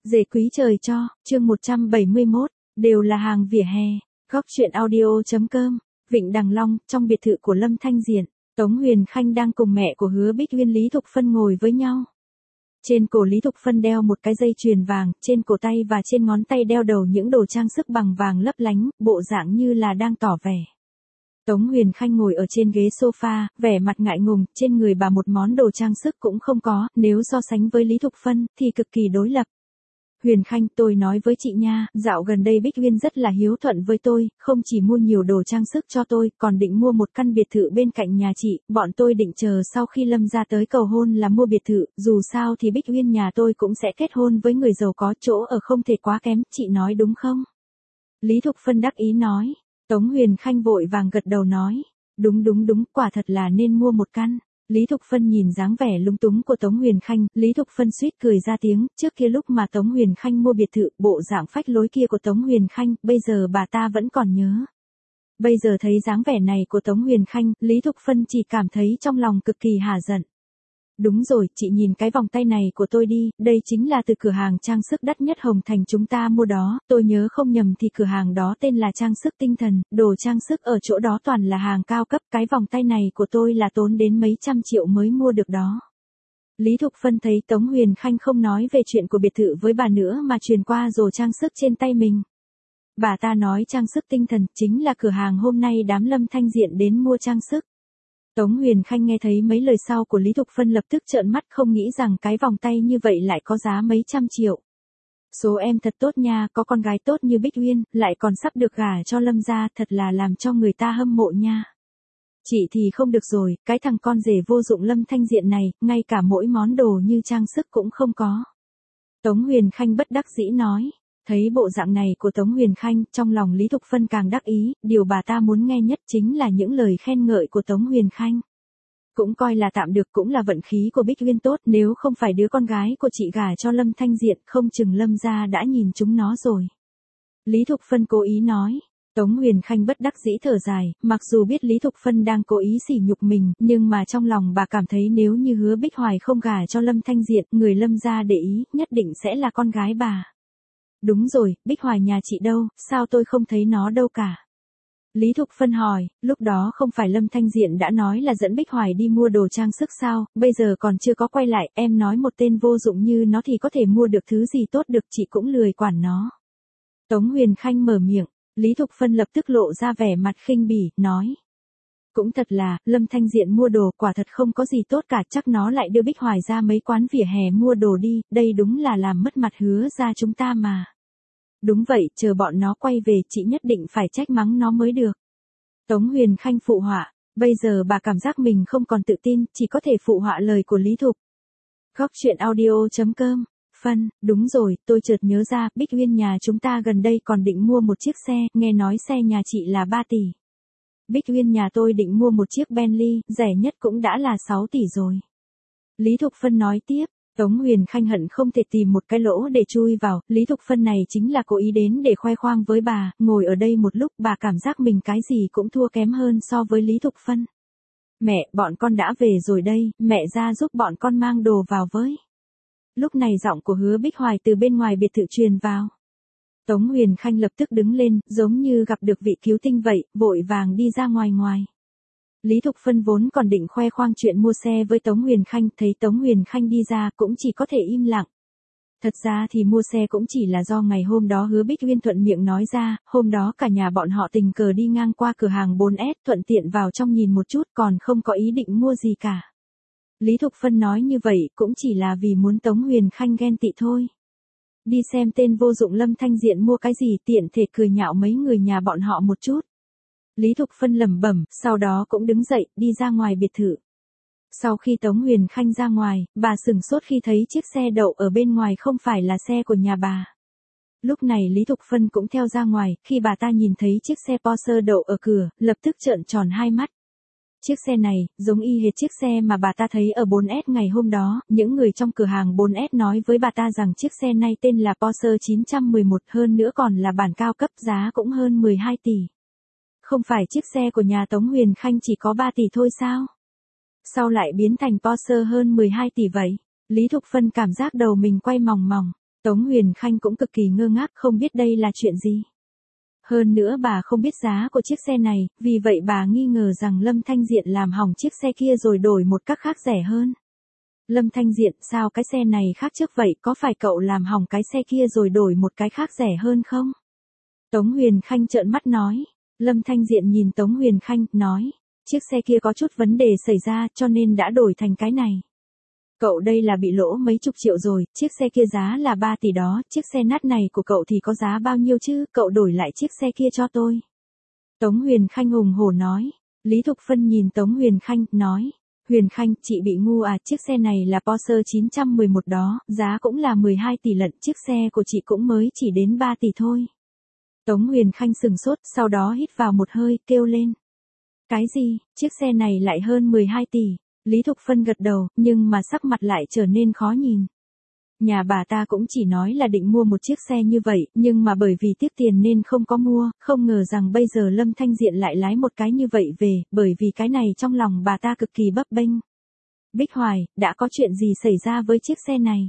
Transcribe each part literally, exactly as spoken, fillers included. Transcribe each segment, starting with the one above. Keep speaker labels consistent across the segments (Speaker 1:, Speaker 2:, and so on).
Speaker 1: Dề quý trời cho, chương một trăm bảy mươi mốt, đều là hàng vỉa hè. Góc truyện audio.com, Vịnh Đằng Long, trong biệt thự của Lâm Thanh Diện, Tống Huyền Khanh đang cùng mẹ của Hứa Bích Uyên Lý Thục Phân ngồi với nhau. Trên cổ Lý Thục Phân đeo một cái dây chuyền vàng, trên cổ tay và trên ngón tay đeo đầu những đồ trang sức bằng vàng lấp lánh, bộ dạng như là đang tỏ vẻ. Tống Huyền Khanh ngồi ở trên ghế sofa, vẻ mặt ngại ngùng, trên người bà một món đồ trang sức cũng không có, nếu so sánh với Lý Thục Phân, thì cực kỳ đối lập. Huyền Khanh, tôi nói với chị nha, dạo gần đây Bích Uyên rất là hiếu thuận với tôi, không chỉ mua nhiều đồ trang sức cho tôi, còn định mua một căn biệt thự bên cạnh nhà chị, bọn tôi định chờ sau khi Lâm ra tới cầu hôn là mua biệt thự, dù sao thì Bích Uyên nhà tôi cũng sẽ kết hôn với người giàu có, chỗ ở không thể quá kém, chị nói đúng không? Lý Thục Phân đắc ý nói. Tống Huyền Khanh vội vàng gật đầu nói, đúng đúng đúng, quả thật là nên mua một căn. Lý Thục Phân nhìn dáng vẻ lúng túng của Tống Huyền Khanh, Lý Thục Phân suýt cười ra tiếng, trước kia lúc mà Tống Huyền Khanh mua biệt thự, bộ dạng phách lối kia của Tống Huyền Khanh, bây giờ bà ta vẫn còn nhớ. Bây giờ thấy dáng vẻ này của Tống Huyền Khanh, Lý Thục Phân chỉ cảm thấy trong lòng cực kỳ hả giận. Đúng rồi, chị nhìn cái vòng tay này của tôi đi, đây chính là từ cửa hàng trang sức đắt nhất Hồng Thành chúng ta mua đó, tôi nhớ không nhầm thì cửa hàng đó tên là Trang Sức Tinh Thần, đồ trang sức ở chỗ đó toàn là hàng cao cấp, cái vòng tay này của tôi là tốn đến mấy trăm triệu mới mua được đó. Lý Thục Phân thấy Tống Huyền Khanh không nói về chuyện của biệt thự với bà nữa mà truyền qua rồi trang sức trên tay mình. Bà ta nói Trang Sức Tinh Thần chính là cửa hàng hôm nay đám Lâm Thanh Diện đến mua trang sức. Tống Huyền Khanh nghe thấy mấy lời sau của Lý Thục Phân lập tức trợn mắt, không nghĩ rằng cái vòng tay như vậy lại có giá mấy trăm triệu. Số em thật tốt nha, có con gái tốt như Bích Uyên, lại còn sắp được gả cho Lâm gia, thật là làm cho người ta hâm mộ nha. Chị thì không được rồi, cái thằng con rể vô dụng Lâm Thanh Diện này, ngay cả mỗi món đồ như trang sức cũng không có. Tống Huyền Khanh bất đắc dĩ nói. Thấy bộ dạng này của Tống Huyền Khanh, trong lòng Lý Thục Phân càng đắc ý, điều bà ta muốn nghe nhất chính là những lời khen ngợi của Tống Huyền Khanh. Cũng coi là tạm được, cũng là vận khí của Bích Uyên tốt, nếu không phải đứa con gái của chị gả cho Lâm Thanh Diện, không chừng Lâm gia đã nhìn chúng nó rồi. Lý Thục Phân cố ý nói. Tống Huyền Khanh bất đắc dĩ thở dài, mặc dù biết Lý Thục Phân đang cố ý sỉ nhục mình, nhưng mà trong lòng bà cảm thấy nếu như Hứa Bích Hoài không gả cho Lâm Thanh Diện, người Lâm gia để ý, nhất định sẽ là con gái bà. Đúng rồi, Bích Hoài nhà chị đâu, sao tôi không thấy nó đâu cả? Lý Thục Phân hỏi, lúc đó không phải Lâm Thanh Diện đã nói là dẫn Bích Hoài đi mua đồ trang sức sao, bây giờ còn chưa có quay lại, em nói một tên vô dụng như nó thì có thể mua được thứ gì tốt được, chị cũng lười quản nó. Tống Huyền Khanh mở miệng, Lý Thục Phân lập tức lộ ra vẻ mặt khinh bỉ, nói. Cũng thật là, Lâm Thanh Diện mua đồ quả thật không có gì tốt cả, chắc nó lại đưa Bích Hoài ra mấy quán vỉa hè mua đồ đi, đây đúng là làm mất mặt Hứa ra chúng ta mà. Đúng vậy, chờ bọn nó quay về chị nhất định phải trách mắng nó mới được. Tống Huyền Khanh phụ họa, bây giờ bà cảm giác mình không còn tự tin, chỉ có thể phụ họa lời của Lý Thục. Góc truyện audio.com, Phân, đúng rồi, tôi chợt nhớ ra, Bích Uyên nhà chúng ta gần đây còn định mua một chiếc xe, nghe nói xe nhà chị là ba tỷ. Bích Uyên nhà tôi định mua một chiếc Bentley, rẻ nhất cũng đã là sáu tỷ rồi. Lý Thục Phân nói tiếp, Tống Huyền Khanh hận không thể tìm một cái lỗ để chui vào, Lý Thục Phân này chính là cố ý đến để khoe khoang với bà, ngồi ở đây một lúc bà cảm giác mình cái gì cũng thua kém hơn so với Lý Thục Phân. Mẹ, bọn con đã về rồi đây, mẹ ra giúp bọn con mang đồ vào với. Lúc này giọng của Hứa Bích Hoài từ bên ngoài biệt thự truyền vào. Tống Huyền Khanh lập tức đứng lên, giống như gặp được vị cứu tinh vậy, vội vàng đi ra ngoài ngoài. Lý Thục Phân vốn còn định khoe khoang chuyện mua xe với Tống Huyền Khanh, thấy Tống Huyền Khanh đi ra cũng chỉ có thể im lặng. Thật ra thì mua xe cũng chỉ là do ngày hôm đó Hứa Bích Uyên thuận miệng nói ra, hôm đó cả nhà bọn họ tình cờ đi ngang qua cửa hàng bốn S, thuận tiện vào trong nhìn một chút, còn không có ý định mua gì cả. Lý Thục Phân nói như vậy cũng chỉ là vì muốn Tống Huyền Khanh ghen tị thôi. Đi xem tên vô dụng Lâm Thanh Diện mua cái gì, tiện thể cười nhạo mấy người nhà bọn họ một chút. Lý Thục Phân lẩm bẩm, sau đó cũng đứng dậy, đi ra ngoài biệt thự. Sau khi Tống Huyền Khanh ra ngoài, bà sửng sốt khi thấy chiếc xe đậu ở bên ngoài không phải là xe của nhà bà. Lúc này Lý Thục Phân cũng theo ra ngoài, khi bà ta nhìn thấy chiếc xe Porsche đậu ở cửa, lập tức trợn tròn hai mắt. Chiếc xe này, giống y hệt chiếc xe mà bà ta thấy ở bốn S ngày hôm đó, những người trong cửa hàng bốn S nói với bà ta rằng chiếc xe này tên là Porsche chín một một, hơn nữa còn là bản cao cấp, giá cũng hơn mười hai tỷ. Không phải chiếc xe của nhà Tống Huyền Khanh chỉ có ba tỷ thôi sao? Sao lại biến thành Porsche hơn mười hai tỷ vậy? Lý Thục Phân cảm giác đầu mình quay mòng mòng. Tống Huyền Khanh cũng cực kỳ ngơ ngác không biết đây là chuyện gì. Hơn nữa bà không biết giá của chiếc xe này, vì vậy bà nghi ngờ rằng Lâm Thanh Diện làm hỏng chiếc xe kia rồi đổi một cách khác rẻ hơn. Lâm Thanh Diện, sao cái xe này khác trước vậy, có phải cậu làm hỏng cái xe kia rồi đổi một cái khác rẻ hơn không? Tống Huyền Khanh trợn mắt nói. Lâm Thanh Diện nhìn Tống Huyền Khanh, nói, chiếc xe kia có chút vấn đề xảy ra cho nên đã đổi thành cái này. Cậu đây là bị lỗ mấy chục triệu rồi, chiếc xe kia giá là ba tỷ đó, chiếc xe nát này của cậu thì có giá bao nhiêu chứ, cậu đổi lại chiếc xe kia cho tôi. Tống Huyền Khanh hùng hổ nói. Lý Thục Phân nhìn Tống Huyền Khanh, nói, Huyền Khanh, chị bị ngu à, chiếc xe này là Porsche chín một một đó, giá cũng là mười hai tỷ lận, chiếc xe của chị cũng mới chỉ đến ba tỷ thôi. Tống Huyền Khanh sừng sốt, sau đó hít vào một hơi, kêu lên. Cái gì, chiếc xe này lại hơn mười hai tỷ, Lý Thục Phân gật đầu, nhưng mà sắc mặt lại trở nên khó nhìn. Nhà bà ta cũng chỉ nói là định mua một chiếc xe như vậy, nhưng mà bởi vì tiếc tiền nên không có mua, không ngờ rằng bây giờ Lâm Thanh Diện lại lái một cái như vậy về, bởi vì cái này trong lòng bà ta cực kỳ bấp bênh. Bích Hoài, đã có chuyện gì xảy ra với chiếc xe này?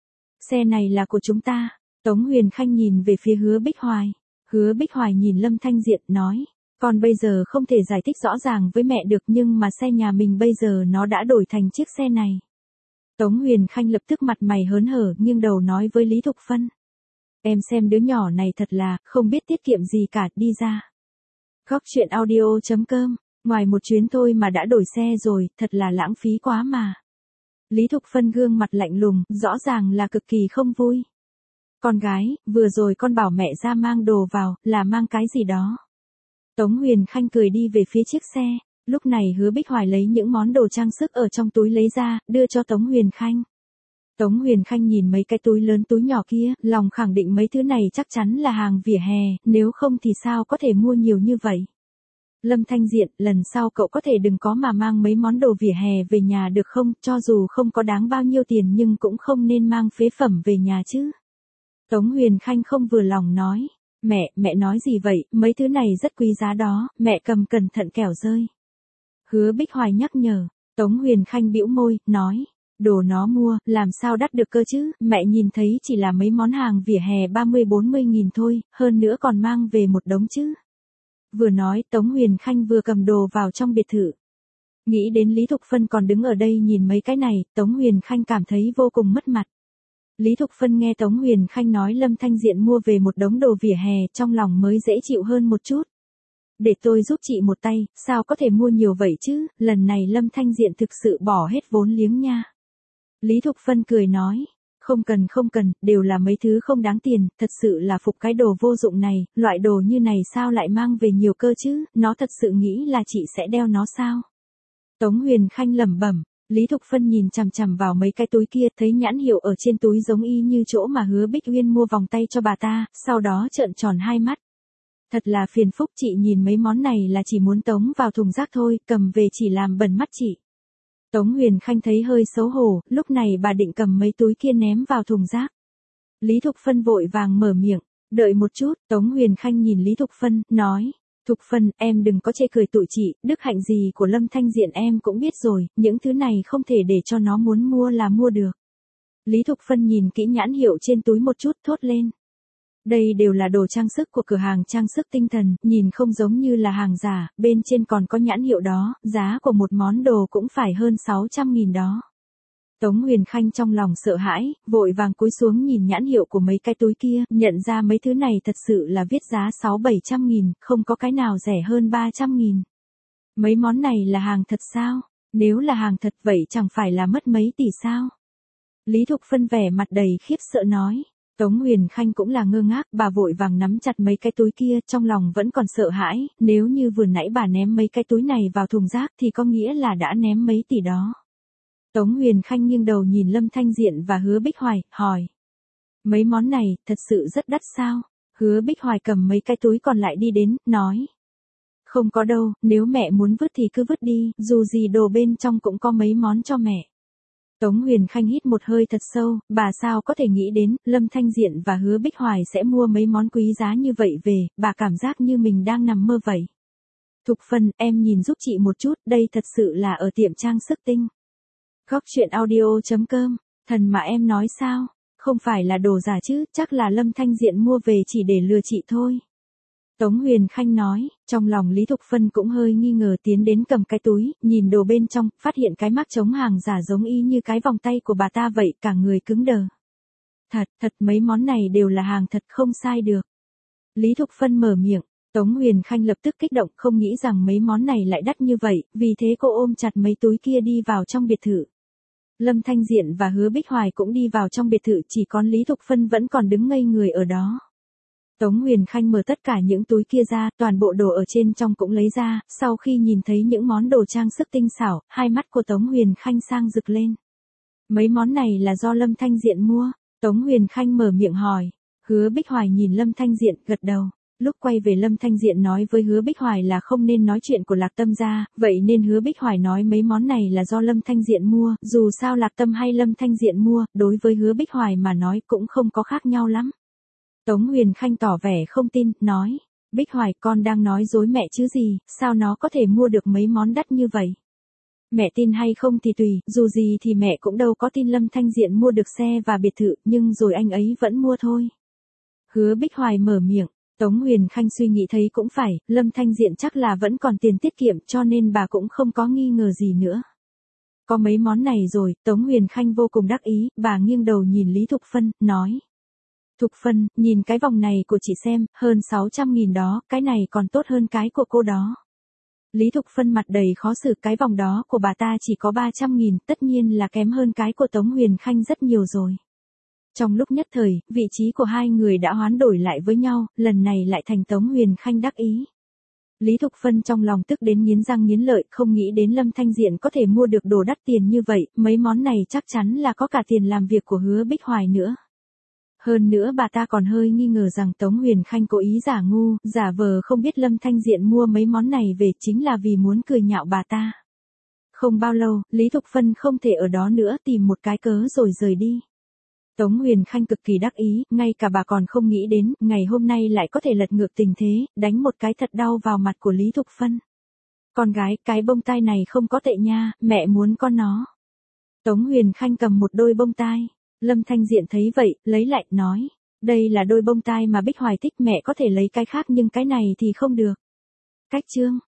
Speaker 1: Xe này là của chúng ta. Tống Huyền Khanh nhìn về phía Hứa Bích Hoài. Hứa Bích Hoài nhìn Lâm Thanh Diện, nói, con bây giờ không thể giải thích rõ ràng với mẹ được nhưng mà xe nhà mình bây giờ nó đã đổi thành chiếc xe này. Tống Huyền Khanh lập tức mặt mày hớn hở, nghiêng đầu nói với Lý Thục Phân. Em xem đứa nhỏ này thật là, không biết tiết kiệm gì cả, đi ra. Góc truyện audio chấm com, ngoài một chuyến thôi mà đã đổi xe rồi, thật là lãng phí quá mà. Lý Thục Phân gương mặt lạnh lùng, rõ ràng là cực kỳ không vui. Con gái, vừa rồi con bảo mẹ ra mang đồ vào, là mang cái gì đó? Tống Huyền Khanh cười đi về phía chiếc xe. Lúc này Hứa Bích Hoài lấy những món đồ trang sức ở trong túi lấy ra, đưa cho Tống Huyền Khanh. Tống Huyền Khanh nhìn mấy cái túi lớn túi nhỏ kia, lòng khẳng định mấy thứ này chắc chắn là hàng vỉa hè, nếu không thì sao có thể mua nhiều như vậy. Lâm Thanh Diện, lần sau cậu có thể đừng có mà mang mấy món đồ vỉa hè về nhà được không, cho dù không có đáng bao nhiêu tiền nhưng cũng không nên mang phế phẩm về nhà chứ. Tống Huyền Khanh không vừa lòng nói, mẹ, mẹ nói gì vậy, mấy thứ này rất quý giá đó, mẹ cầm cẩn thận kẻo rơi. Hứa Bích Hoài nhắc nhở. Tống Huyền Khanh bĩu môi, nói, đồ nó mua, làm sao đắt được cơ chứ, mẹ nhìn thấy chỉ là mấy món hàng vỉa hè ba mươi bốn mươi nghìn thôi, hơn nữa còn mang về một đống chứ. Vừa nói, Tống Huyền Khanh vừa cầm đồ vào trong biệt thự. Nghĩ đến Lý Thục Phân còn đứng ở đây nhìn mấy cái này, Tống Huyền Khanh cảm thấy vô cùng mất mặt. Lý Thục Phân nghe Tống Huyền Khanh nói Lâm Thanh Diện mua về một đống đồ vỉa hè, trong lòng mới dễ chịu hơn một chút. Để tôi giúp chị một tay, sao có thể mua nhiều vậy chứ, lần này Lâm Thanh Diện thực sự bỏ hết vốn liếng nha. Lý Thục Phân cười nói, không cần không cần, đều là mấy thứ không đáng tiền, thật sự là phục cái đồ vô dụng này, loại đồ như này sao lại mang về nhiều cơ chứ, nó thật sự nghĩ là chị sẽ đeo nó sao. Tống Huyền Khanh lẩm bẩm. Lý Thục Phân nhìn chằm chằm vào mấy cái túi kia, thấy nhãn hiệu ở trên túi giống y như chỗ mà Hứa Bích Uyên mua vòng tay cho bà ta, sau đó trợn tròn hai mắt. Thật là phiền phúc, chị nhìn mấy món này là chỉ muốn tống vào thùng rác thôi, cầm về chỉ làm bẩn mắt chị. Tống Huyền Khanh thấy hơi xấu hổ, lúc này bà định cầm mấy túi kia ném vào thùng rác. Lý Thục Phân vội vàng mở miệng, đợi một chút, Tống Huyền Khanh nhìn Lý Thục Phân, nói. Thục Phân, em đừng có chê cười tụi chị, đức hạnh gì của Lâm Thanh Diện em cũng biết rồi, những thứ này không thể để cho nó muốn mua là mua được. Lý Thục Phân nhìn kỹ nhãn hiệu trên túi một chút, thốt lên. Đây đều là đồ trang sức của cửa hàng trang sức tinh thần, nhìn không giống như là hàng giả, bên trên còn có nhãn hiệu đó, giá của một món đồ cũng phải hơn sáu trăm nghìn đó. Tống Huyền Khanh trong lòng sợ hãi, vội vàng cúi xuống nhìn nhãn hiệu của mấy cái túi kia, nhận ra mấy thứ này thật sự là viết giá sáu bảy trăm nghìn, không có cái nào rẻ hơn ba trăm nghìn. Mấy món này là hàng thật sao? Nếu là hàng thật vậy chẳng phải là mất mấy tỷ sao? Lý Thục Phân vẻ mặt đầy khiếp sợ nói. Tống Huyền Khanh cũng là ngơ ngác, bà vội vàng nắm chặt mấy cái túi kia, trong lòng vẫn còn sợ hãi, nếu như vừa nãy bà ném mấy cái túi này vào thùng rác thì có nghĩa là đã ném mấy tỷ đó. Tống Huyền Khanh nghiêng đầu nhìn Lâm Thanh Diện và Hứa Bích Hoài, hỏi. Mấy món này, thật sự rất đắt sao? Hứa Bích Hoài cầm mấy cái túi còn lại đi đến, nói. Không có đâu, nếu mẹ muốn vứt thì cứ vứt đi, dù gì đồ bên trong cũng có mấy món cho mẹ. Tống Huyền Khanh hít một hơi thật sâu, bà sao có thể nghĩ đến, Lâm Thanh Diện và Hứa Bích Hoài sẽ mua mấy món quý giá như vậy về, bà cảm giác như mình đang nằm mơ vậy. Thục Phân, em nhìn giúp chị một chút, đây thật sự là ở tiệm trang sức tinh. Góc truyện audio chấm com, thần mà em nói sao? Không phải là đồ giả chứ, chắc là Lâm Thanh Diện mua về chỉ để lừa chị thôi. Tống Huyền Khanh nói, trong lòng Lý Thục Phân cũng hơi nghi ngờ tiến đến cầm cái túi, nhìn đồ bên trong, phát hiện cái mác chống hàng giả giống y như cái vòng tay của bà ta vậy, cả người cứng đờ. Thật, thật mấy món này đều là hàng thật không sai được. Lý Thục Phân mở miệng, Tống Huyền Khanh lập tức kích động không nghĩ rằng mấy món này lại đắt như vậy, vì thế cô ôm chặt mấy túi kia đi vào trong biệt thự. Lâm Thanh Diện và Hứa Bích Hoài cũng đi vào trong biệt thự, chỉ còn Lý Thục Phân vẫn còn đứng ngây người ở đó. Tống Huyền Khanh mở tất cả những túi kia ra, toàn bộ đồ ở trên trong cũng lấy ra, sau khi nhìn thấy những món đồ trang sức tinh xảo, hai mắt của Tống Huyền Khanh sang rực lên. Mấy món này là do Lâm Thanh Diện mua, Tống Huyền Khanh mở miệng hỏi. Hứa Bích Hoài nhìn Lâm Thanh Diện, gật đầu. Lúc quay về Lâm Thanh Diện nói với Hứa Bích Hoài là không nên nói chuyện của Lạc Tâm ra, vậy nên Hứa Bích Hoài nói mấy món này là do Lâm Thanh Diện mua, dù sao Lạc Tâm hay Lâm Thanh Diện mua, đối với Hứa Bích Hoài mà nói cũng không có khác nhau lắm. Tống Huyền Khanh tỏ vẻ không tin, nói, Bích Hoài con đang nói dối mẹ chứ gì, sao nó có thể mua được mấy món đắt như vậy? Mẹ tin hay không thì tùy, dù gì thì mẹ cũng đâu có tin Lâm Thanh Diện mua được xe và biệt thự, nhưng rồi anh ấy vẫn mua thôi. Hứa Bích Hoài mở miệng, Tống Huyền Khanh suy nghĩ thấy cũng phải, Lâm Thanh Diện chắc là vẫn còn tiền tiết kiệm cho nên bà cũng không có nghi ngờ gì nữa. Có mấy món này rồi, Tống Huyền Khanh vô cùng đắc ý, bà nghiêng đầu nhìn Lý Thục Phân, nói. Thục Phân, nhìn cái vòng này của chị xem, hơn sáu trăm nghìn đó, cái này còn tốt hơn cái của cô đó. Lý Thục Phân mặt đầy khó xử, cái vòng đó của bà ta chỉ có ba trăm nghìn, tất nhiên là kém hơn cái của Tống Huyền Khanh rất nhiều rồi. Trong lúc nhất thời, vị trí của hai người đã hoán đổi lại với nhau, lần này lại thành Tống Huyền Khanh đắc ý. Lý Thục Phân trong lòng tức đến nghiến răng nghiến lợi, không nghĩ đến Lâm Thanh Diện có thể mua được đồ đắt tiền như vậy, mấy món này chắc chắn là có cả tiền làm việc của Hứa Bích Hoài nữa. Hơn nữa bà ta còn hơi nghi ngờ rằng Tống Huyền Khanh cố ý giả ngu, giả vờ không biết Lâm Thanh Diện mua mấy món này về chính là vì muốn cười nhạo bà ta. Không bao lâu, Lý Thục Phân không thể ở đó nữa, tìm một cái cớ rồi rời đi. Tống Huyền Khanh cực kỳ đắc ý, ngay cả bà còn không nghĩ đến, ngày hôm nay lại có thể lật ngược tình thế, đánh một cái thật đau vào mặt của Lý Thục Phân. Con gái, cái bông tai này không có tệ nha, mẹ muốn con nó. Tống Huyền Khanh cầm một đôi bông tai. Lâm Thanh Diện thấy vậy, lấy lại, nói. Đây là đôi bông tai mà Bích Hoài thích, mẹ có thể lấy cái khác nhưng cái này thì không được. Cách chương.